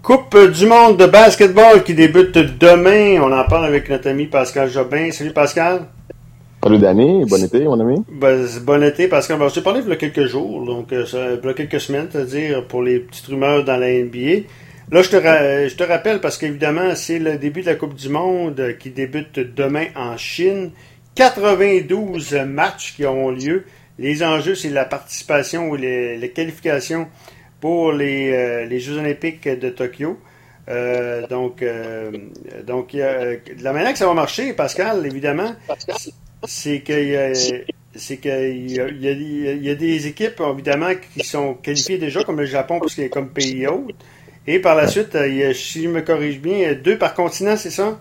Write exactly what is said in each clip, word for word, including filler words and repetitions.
Coupe du monde de basketball qui débute demain. On en parle avec notre ami Pascal Jobin. Salut Pascal. Salut Danny, bon été mon ami. Ben, bon été Pascal. Ben, je t'ai parlé il y a quelques jours, donc euh, ça, il y a quelques semaines, c'est-à-dire pour les petites rumeurs dans la N B A. Là, je te, ra- je te rappelle parce qu'évidemment, c'est le début de la Coupe du monde qui débute demain en Chine. quatre-vingt-douze matchs qui auront lieu. Les enjeux, c'est la participation ou les, les qualifications pour les, euh, les Jeux olympiques de Tokyo. Euh, donc, euh, donc y a, de la manière que ça va marcher, Pascal, évidemment, c'est qu'il y a, c'est qu'il y a, il y a, il y a des équipes, évidemment, qui sont qualifiées déjà, comme le Japon, parce qu'il est comme pays hôte. Et par la suite, il y a, si je me corrige bien, deux par continent, c'est ça?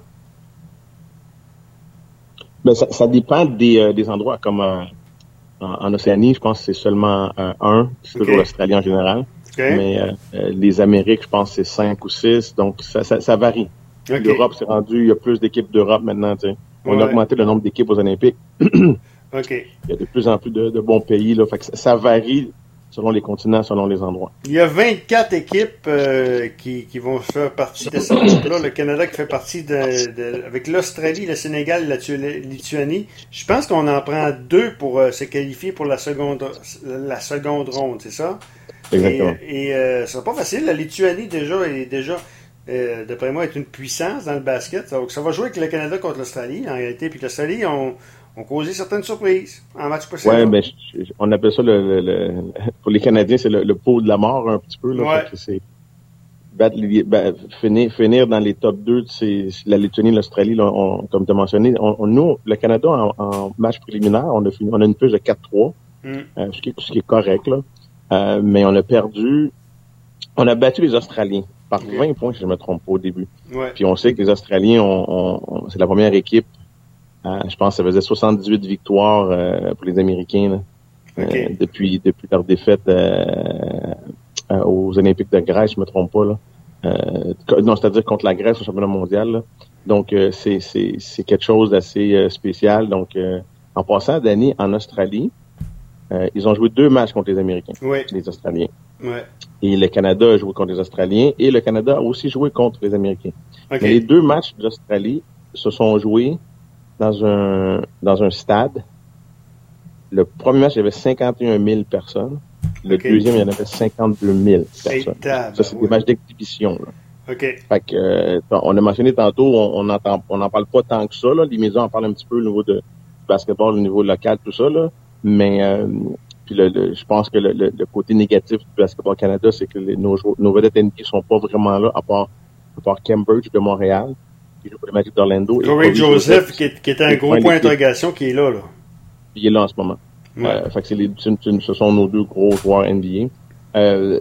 Ben, ça, ça dépend des, euh, des endroits. Comme euh, en, en Océanie, je pense que c'est seulement euh, un, c'est toujours okay. l'Australie en général. Okay. Mais euh, euh, les Amériques, je pense que c'est cinq ou six, donc ça, ça, ça varie. Okay. L'Europe, c'est rendu, il y a plus d'équipes d'Europe maintenant. Tu sais. On ouais. a augmenté le nombre d'équipes aux Olympiques. Okay. Il y a de plus en plus de, de bons pays. Là, fait que ça, ça varie selon les continents, selon les endroits. Il y a vingt-quatre équipes euh, qui, qui vont faire partie de cette groupe-là. Le Canada qui fait partie de, de avec l'Australie, le Sénégal, la Lituanie. Je pense qu'on en prend deux pour euh, se qualifier pour la seconde la seconde ronde, c'est ça? Exactement. Et, et euh, c'est pas facile. La Lituanie déjà est déjà, euh, d'après moi, est une puissance dans le basket. Donc ça va jouer avec le Canada contre l'Australie en réalité. Puis l'Australie ont ont causé certaines surprises en match précédent. Ouais, ben, je, je, on appelle ça le, le, le, pour les Canadiens, c'est le, le pot de la mort un petit peu, là. Ouais. Parce que c'est, battre, ben, finir, finir dans les top deux, c'est, la Lituanie, l'Australie, là, on, comme tu as mentionné, on, on, nous, le Canada, en, en match préliminaire, on a fini, on a une fiche de quatre trois, mm. euh, ce qui est, ce qui est correct, là. Euh, mais on a perdu, on a battu les Australiens par okay. vingt points, si je me trompe pas, au début. Ouais. Puis on sait que les Australiens, on, on, on, c'est la première équipe. Euh, je pense que ça faisait soixante-dix-huit victoires euh, pour les Américains là, okay. euh, depuis depuis leur défaite euh, euh, aux Olympiques de Grèce, je me trompe pas là. Euh, non, c'est-à-dire contre la Grèce au championnat mondial. Là. Donc euh, c'est c'est c'est quelque chose d'assez euh, spécial. Donc euh, en passant, Danny, en Australie, euh, ils ont joué deux matchs contre les Américains, oui. les Australiens. Ouais. Et le Canada a joué contre les Australiens et le Canada a aussi joué contre les Américains. Okay. Mais les deux matchs de l'Australie se sont joués dans un dans un stade. Le premier match, il y avait cinquante et un mille personnes. Le okay. deuxième, il y en avait cinquante-deux mille personnes. Table, ça, c'est ouais. des matchs d'exhibition. Là. OK. Fait que, euh, on a mentionné tantôt, on on entend, on n'en parle pas tant que ça. Là. Les médias en parlent un petit peu au niveau de, du basketball, au niveau local, tout ça. Là. Mais euh, puis le, le, je pense que le, le, le côté négatif du basketball Canada, c'est que les, nos, nos vedettes N B A sont pas vraiment là, à part, à part Cambridge de Montréal, qui joue pour les Magic d'Orlando. Corey Joseph, Joseph qui, est, qui était un gros point d'interrogation, qui est là, là. Il est là en ce moment. Ouais. Euh, fait que c'est les, ce sont nos deux gros joueurs N B A. Euh,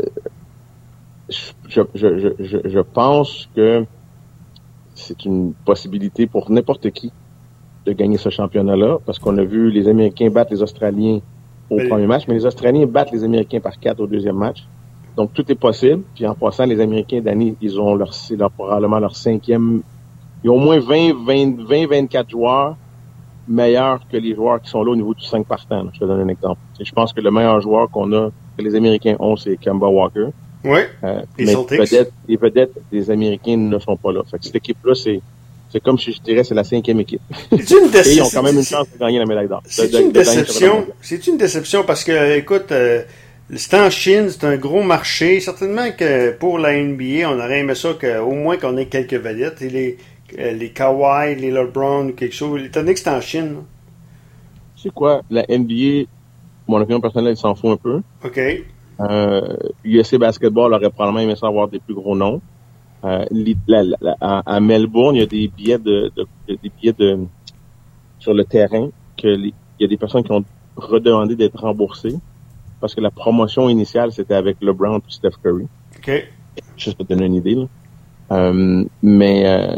je, je, je, je, je pense que c'est une possibilité pour n'importe qui de gagner ce championnat-là, parce qu'on a vu les Américains battre les Australiens au mais premier match, mais les Australiens battent les Américains par quatre au deuxième match. Donc tout est possible. Puis en passant, les Américains, Danny, ils ont leur, c'est leur, probablement leur cinquième. Il y a au moins vingt, vingt, vingt, vingt-quatre joueurs meilleurs que les joueurs qui sont là au niveau du cinq partants. Je te donne un exemple. Je pense que le meilleur joueur qu'on a, que les Américains ont, c'est Kemba Walker. Oui. Euh, mais vedettes, les vedettes des Américains ne sont pas là. Fait que cette équipe-là, c'est, c'est comme si je dirais, c'est la cinquième équipe. C'est une déception. Et ils ont quand même une chance de gagner la médaille d'or. C'est de, une de, déception. C'est une déception parce que, écoute, euh, c'est en Chine, c'est un gros marché. Certainement que pour la N B A, on aurait aimé ça qu'au moins qu'on ait quelques vedettes. Et les, les Kawhi, les LeBron, quelque chose. Étant donné que c'est en Chine. Là. C'est quoi? La N B A, mon opinion personnelle, il s'en fout un peu. OK. Euh, U S A Basketball aurait probablement aimé ça avoir des plus gros noms. Euh, la, la, la, à, à Melbourne, il y a des billets de, de, de des billets de sur le terrain que les, il y a des personnes qui ont redemandé d'être remboursées parce que la promotion initiale c'était avec LeBron et Steph Curry. OK. Juste pour te donner une idée là. Euh, mais euh,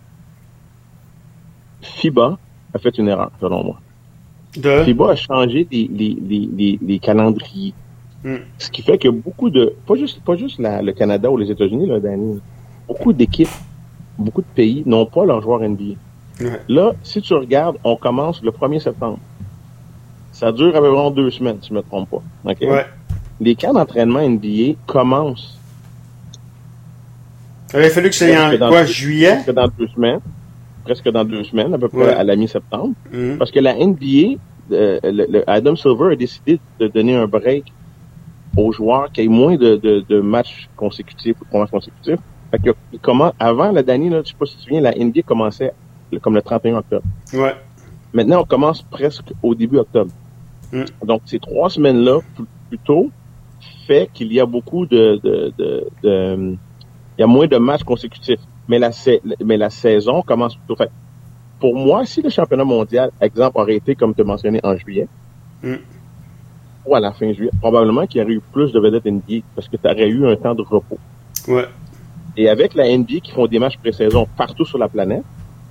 FIBA a fait une erreur selon moi. De? FIBA a changé les les les les, les calendriers. Hmm. Ce qui fait que beaucoup de, pas juste, pas juste la, le Canada ou les États-Unis, là, Danny, beaucoup d'équipes, beaucoup de pays n'ont pas leurs joueurs N B A. Ouais. Là, si tu regardes, on commence le premier septembre. Ça dure environ deux semaines, si je me trompe pas. Okay? Ouais. Les camps d'entraînement N B A commencent Il aurait fallu que c'est en quoi, juillet? Presque dans deux semaines. Presque dans deux semaines, à peu près ouais. à la mi-septembre. Mm-hmm. Parce que la N B A, euh, le, le Adam Silver a décidé de donner un break aux joueurs qui aient moins de, de, de matchs consécutifs ou de matchs consécutifs. Fait que, comment, avant la dernière, là, je sais pas si tu te souviens, la N B A commençait le, comme le trente et un octobre. Ouais. Maintenant, on commence presque au début octobre. Mm. Donc, ces trois semaines-là, plus, plus tôt, fait qu'il y a beaucoup de, de, de, de, il y a moins de matchs consécutifs. Mais la, mais la saison commence plutôt. Fait, pour moi, si le championnat mondial, exemple, aurait été, comme tu as mentionné, en juillet, mm. ou à la fin juillet, probablement qu'il y aurait eu plus de vedettes N B A parce que tu aurais eu un temps de repos. Ouais. Et avec la N B A qui font des matchs pré-saison partout sur la planète,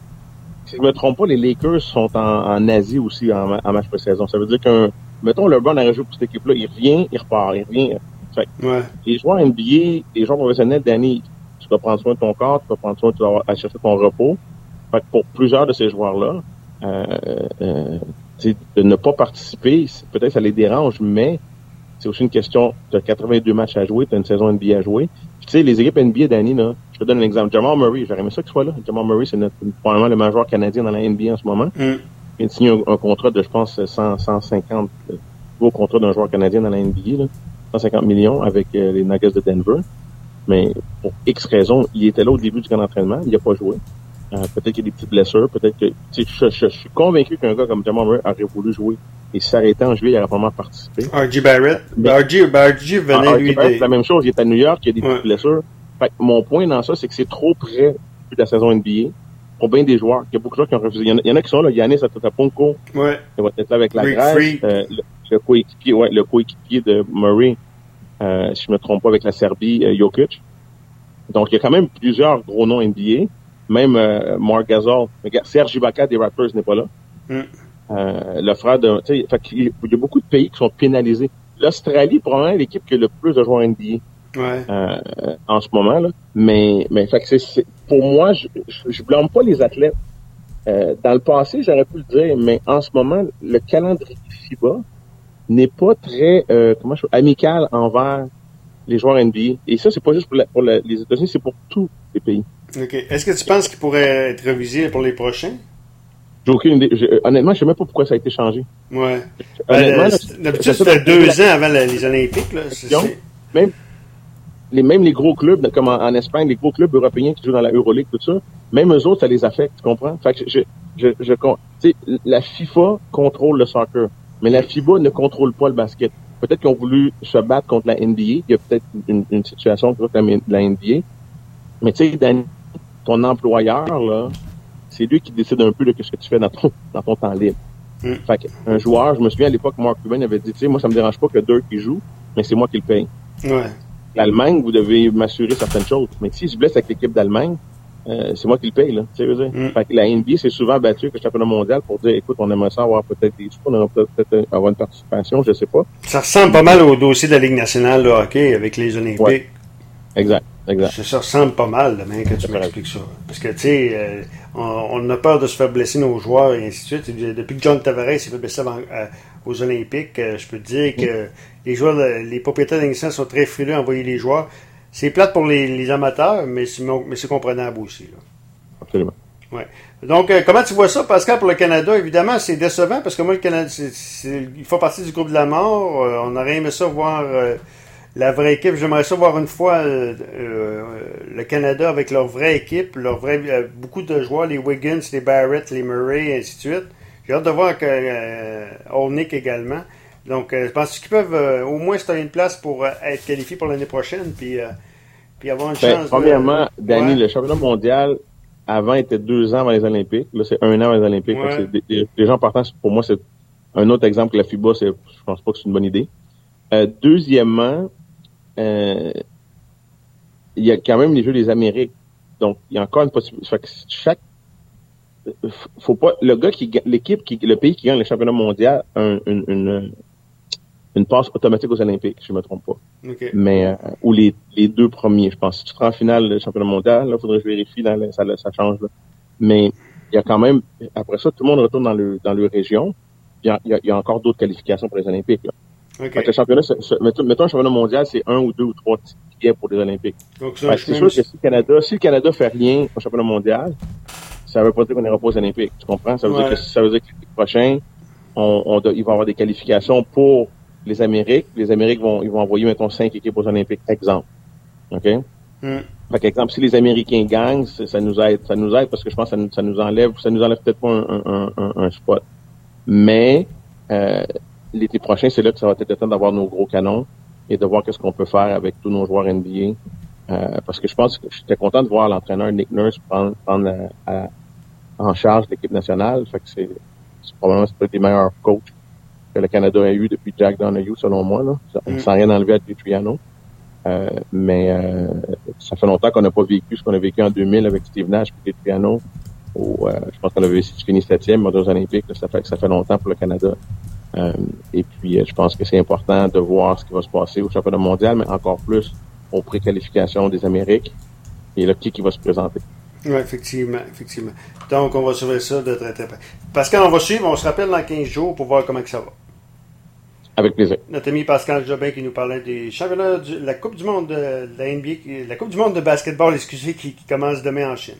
si je me trompe pas, les Lakers sont en, en Asie aussi en, en match pré-saison. Ça veut dire qu'un, mettons, LeBron aurait joué pour cette équipe-là, il revient, il repart, il revient. Fait, ouais. Les joueurs N B A, les joueurs professionnels, Danny, tu dois prendre soin de ton corps, tu dois prendre soin, tu dois aller chercher ton repos. Fait que pour plusieurs de ces joueurs-là, euh, euh, de ne pas participer, peut-être ça les dérange, mais c'est aussi une question, tu as quatre-vingt-deux matchs à jouer, tu as une saison N B A à jouer. Puis, tu sais, les équipes N B A, Danny, là, je te donne un exemple. Jamal Murray, j'aurais aimé ça qu'il soit là. Jamal Murray, c'est notre, probablement le majeur canadien dans la N B A en ce moment. Mm. Il vient de signer un, un contrat de, je pense, cent, cent cinquante, euh, gros contrat d'un joueur canadien dans la N B A, là, cent cinquante millions avec euh, les Nuggets de Denver. Mais pour X raisons, il était là au début du camp d'entraînement, il n'a pas joué. Euh, peut-être qu'il y a des petites blessures, peut-être que, tu sais, je, je, je suis convaincu qu'un gars comme Jamal Murray aurait voulu jouer. Et s'arrêter en juillet, il aurait probablement participé. R J Barrett. Mais, R J, R J venait, ah, lui, Barrett, des... la même chose, il est à New York, il y a des ouais. petites blessures. Fait que mon point dans ça, c'est que c'est trop près de la saison N B A pour bien des joueurs. Il y a beaucoup de joueurs qui ont refusé. Il y en a, il y en a qui sont là, Giannis Antetokounmpo. Ouais. Il va être là avec la Freak, Grèce. freak. Euh, le, le coéquipier, ouais, le coéquipier de Murray, euh, si je me trompe pas, avec la Serbie, euh, Jokic. Donc, il y a quand même plusieurs gros noms N B A. Même euh, Marc Gasol. Serge Ibaka des Raptors n'est pas là. Mm. Euh, le frère de, tu sais, fait qu'il y a beaucoup de pays qui sont pénalisés. L'Australie, probablement, est l'équipe qui a le plus de joueurs N B A. Ouais. Euh, en ce moment, là. Mais, mais, fait que c'est, c'est pour moi, je, je, je blâme pas les athlètes. Euh, dans le passé, j'aurais pu le dire, mais en ce moment, le calendrier FIBA n'est pas très, euh, comment je amical envers les joueurs N B A. Et ça, c'est pas juste pour, la, pour la, les États-Unis, c'est pour tous les pays. OK. Est-ce que tu penses qu'il pourrait être révisé pour les prochains? J'ai aucune idée. Je, honnêtement, je sais même pas pourquoi ça a été changé. Ouais. Honnêtement, ben, d'habitude, c'était deux ans avant les Olympiques, là. C'est, c'est... Même, les, même les gros clubs, comme en, en Espagne, les gros clubs européens qui jouent dans la Euroleague, tout ça, même eux autres, ça les affecte, tu comprends? Fait que je, je, je, je tu sais, la FIFA contrôle le soccer, mais la FIBA ne contrôle pas le basket. Peut-être qu'ils ont voulu se battre contre la N B A. Il y a peut-être une, une situation contre la N B A. Mais tu sais, Danny, ton employeur, là, c'est lui qui décide un peu de ce que tu fais dans ton, dans ton temps libre. Mm. Fait qu'un joueur, je me souviens à l'époque, Mark Cuban avait dit, tu sais, moi, ça me dérange pas que Dirk qui joue, mais c'est moi qui le paye. Ouais. L'Allemagne, vous devez m'assurer certaines choses. Mais si je blesse avec l'équipe d'Allemagne, euh, c'est moi qui le paye, là. Tu sais, dire. Mm. Fait que la N B A s'est souvent battue avec le championnat mondial pour dire, écoute, on aimerait ça avoir peut-être des sous, on aimerait peut-être avoir une participation, je sais pas. Ça ressemble pas mal au dossier de la Ligue nationale de hockey avec les Olympiques. Ouais. Exact. Exact. Ça, ça ressemble pas mal, là, même, que tu m'expliques ça. Parce que, tu sais, euh, on, on a peur de se faire blesser nos joueurs et ainsi de suite. Depuis que John Tavares s'est fait blesser avant, euh, aux Olympiques, euh, je peux te dire que mm. les joueurs, les propriétaires d'Initial sont très frileux à envoyer les joueurs. C'est plate pour les, les amateurs, mais c'est, mais c'est comprenable aussi, là. Absolument. Ouais. Donc, euh, comment tu vois ça, Pascal, pour le Canada? Évidemment, c'est décevant parce que moi, le Canada, c'est, c'est, il faut partie du groupe de la mort. Euh, on aurait aimé ça voir... Euh, la vraie équipe, j'aimerais ça voir une fois euh, euh, le Canada avec leur vraie équipe, leur vraie, euh, beaucoup de joueurs, les Wiggins, les Barrett, les Murray, et ainsi de suite. J'ai hâte de voir que euh, Olnick également. Donc, euh, je pense qu'ils peuvent euh, au moins se donner une place pour euh, être qualifiés pour l'année prochaine, puis, euh, puis avoir une ben, chance. Premièrement, de... Danny, ouais. le championnat mondial, avant, était deux ans avant les Olympiques. Là, c'est un an avant les Olympiques. Ouais. C'est des, des, les gens partant, pour moi, c'est un autre exemple que la FIBA, c'est, je pense pas que c'est une bonne idée. Euh, deuxièmement, Euh, il y a quand même les Jeux des Amériques. Donc, il y a encore une possibilité. Fait que chaque, faut pas, le gars qui, l'équipe qui, le pays qui gagne le championnat mondial a un, une, une, une passe automatique aux Olympiques, si je me trompe pas. Okay. Mais, euh, ou les, les deux premiers, je pense. Si tu prends en finale le championnat mondial, là, faudrait que je vérifie, là, ça, ça change, là. Mais, il y a quand même, après ça, tout le monde retourne dans le, dans leur région. Il y a, il y a, il y a encore d'autres qualifications pour les Olympiques, là. OK. Fait que le championnat, c'est, c'est, mettons, mettons, un championnat mondial, c'est un ou deux ou trois tickets pour les Olympiques. Donc, c'est, fait que c'est sûr que si le Canada, si le Canada fait rien au championnat mondial, ça veut pas dire qu'on n'ira pas aux Olympiques. Tu comprends? Ça veut ouais. dire que ça veut dire que l'été prochain, on, on, il va y avoir des qualifications pour les Amériques. Les Amériques vont, ils vont envoyer, mettons, cinq équipes aux Olympiques, exemple. OK? Mm. Fait qu'exemple, si les Américains gagnent, ça nous aide, ça nous aide parce que je pense que ça nous, ça nous enlève, ça nous enlève peut-être pas un, un, un, un spot. Mais, euh, l'été prochain, c'est là que ça va être le temps d'avoir nos gros canons et de voir qu'est-ce qu'on peut faire avec tous nos joueurs N B A. Euh, parce que je pense que j'étais content de voir l'entraîneur Nick Nurse prendre, prendre à, à, en charge l'équipe nationale. Fait que c'est, c'est probablement c'est peut-être les meilleurs coachs que le Canada a eu depuis Jack Donahue, selon moi, là. Mm. Sans rien enlever à Triano. Euh, mais euh, ça fait longtemps qu'on n'a pas vécu ce qu'on a vécu en deux mille avec Steve Nash et Triano. Où, euh, je pense qu'on avait fini septième aux Olympiques. Là, ça fait ça fait longtemps pour le Canada. Euh, et puis, euh, je pense que c'est important de voir ce qui va se passer au championnat mondial, mais encore plus aux préqualifications des Amériques. Et là, qui, qui va se présenter. Oui, effectivement, effectivement. Donc, on va surveiller ça de très très près. Pascal, on va suivre, on se rappelle dans quinze jours pour voir comment que ça va. Avec plaisir. Notre ami Pascal Jobin qui nous parlait des championnats de la Coupe du monde de la N B A, la Coupe du monde de basketball, excusez, qui, qui commence demain en Chine.